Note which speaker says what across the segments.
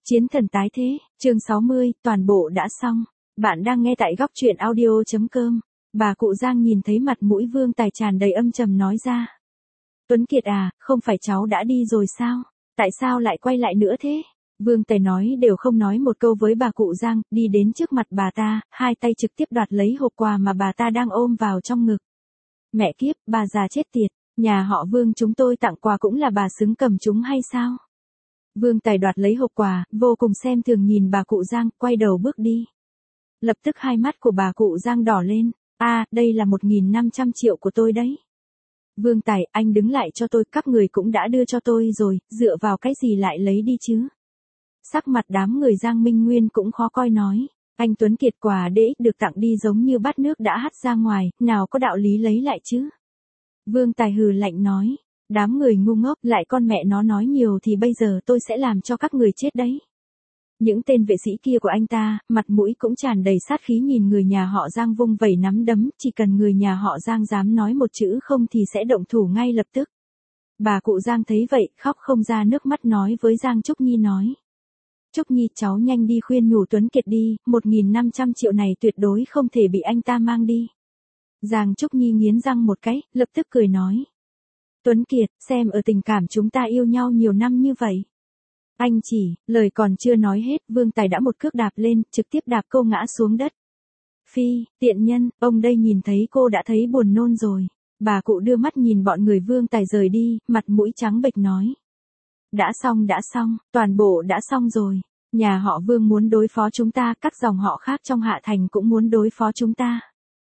Speaker 1: Chiến thần tái thế, chương 60, toàn bộ đã xong. Bạn đang nghe tại góc truyện audio.com. Bà cụ Giang nhìn thấy mặt mũi Vương Tài tràn đầy âm trầm nói ra. Tuấn Kiệt à, không phải cháu đã đi rồi sao? Tại sao lại quay lại nữa thế? Vương Tài nói đều không nói một câu với bà cụ Giang, đi đến trước mặt bà ta, hai tay trực tiếp đoạt lấy hộp quà mà bà ta đang ôm vào trong ngực. Mẹ kiếp, bà già chết tiệt, nhà họ Vương chúng tôi tặng quà cũng là bà xứng cầm chúng hay sao? Vương Tài đoạt lấy hộp quà, vô cùng xem thường nhìn bà cụ Giang, quay đầu bước đi. Lập tức hai mắt của bà cụ Giang đỏ lên, đây là 1.500 triệu của tôi đấy. Vương Tài, anh đứng lại cho tôi, các người cũng đã đưa cho tôi rồi, dựa vào cái gì lại lấy đi chứ? Sắc mặt đám người Giang Minh Nguyên cũng khó coi nói, anh Tuấn Kiệt quà DX được tặng đi giống như bát nước đã hắt ra ngoài, nào có đạo lý lấy lại chứ? Vương Tài hừ lạnh nói. Đám người ngu ngốc, lại con mẹ nó nói nhiều thì bây giờ tôi sẽ làm cho các người chết đấy. Những tên vệ sĩ kia của anh ta, mặt mũi cũng tràn đầy sát khí nhìn người nhà họ Giang vung vẩy nắm đấm, chỉ cần người nhà họ Giang dám nói một chữ không thì sẽ động thủ ngay lập tức. Bà cụ Giang thấy vậy, khóc không ra nước mắt nói với Giang Trúc Nhi nói. Trúc Nhi, cháu nhanh đi khuyên nhủ Tuấn Kiệt đi, 1.500 triệu này tuyệt đối không thể bị anh ta mang đi. Giang Trúc Nhi nghiến răng một cái, lập tức cười nói. Tuấn Kiệt, xem ở tình cảm chúng ta yêu nhau nhiều năm như vậy. Anh chỉ, lời còn chưa nói hết, Vương Tài đã một cước đạp lên, trực tiếp đạp cô ngã xuống đất. Phi, tiện nhân, ông đây nhìn thấy cô đã thấy buồn nôn rồi. Bà cụ đưa mắt nhìn bọn người Vương Tài rời đi, mặt mũi trắng bệch nói. Đã xong, toàn bộ đã xong rồi. Nhà họ Vương muốn đối phó chúng ta, các dòng họ khác trong Hạ Thành cũng muốn đối phó chúng ta.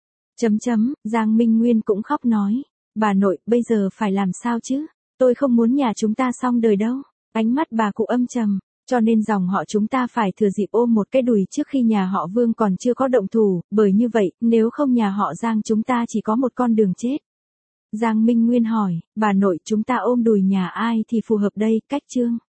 Speaker 1: Giang Minh Nguyên cũng khóc nói. Bà nội, bây giờ phải làm sao chứ? Tôi không muốn nhà chúng ta xong đời đâu. Ánh mắt bà cụ âm trầm, cho nên dòng họ chúng ta phải thừa dịp ôm một cái đùi trước khi nhà họ Vương còn chưa có động thủ, bởi như vậy, nếu không nhà họ Giang chúng ta chỉ có một con đường chết. Giang Minh Nguyên hỏi, bà nội chúng ta ôm đùi nhà ai thì phù hợp đây, cách chương.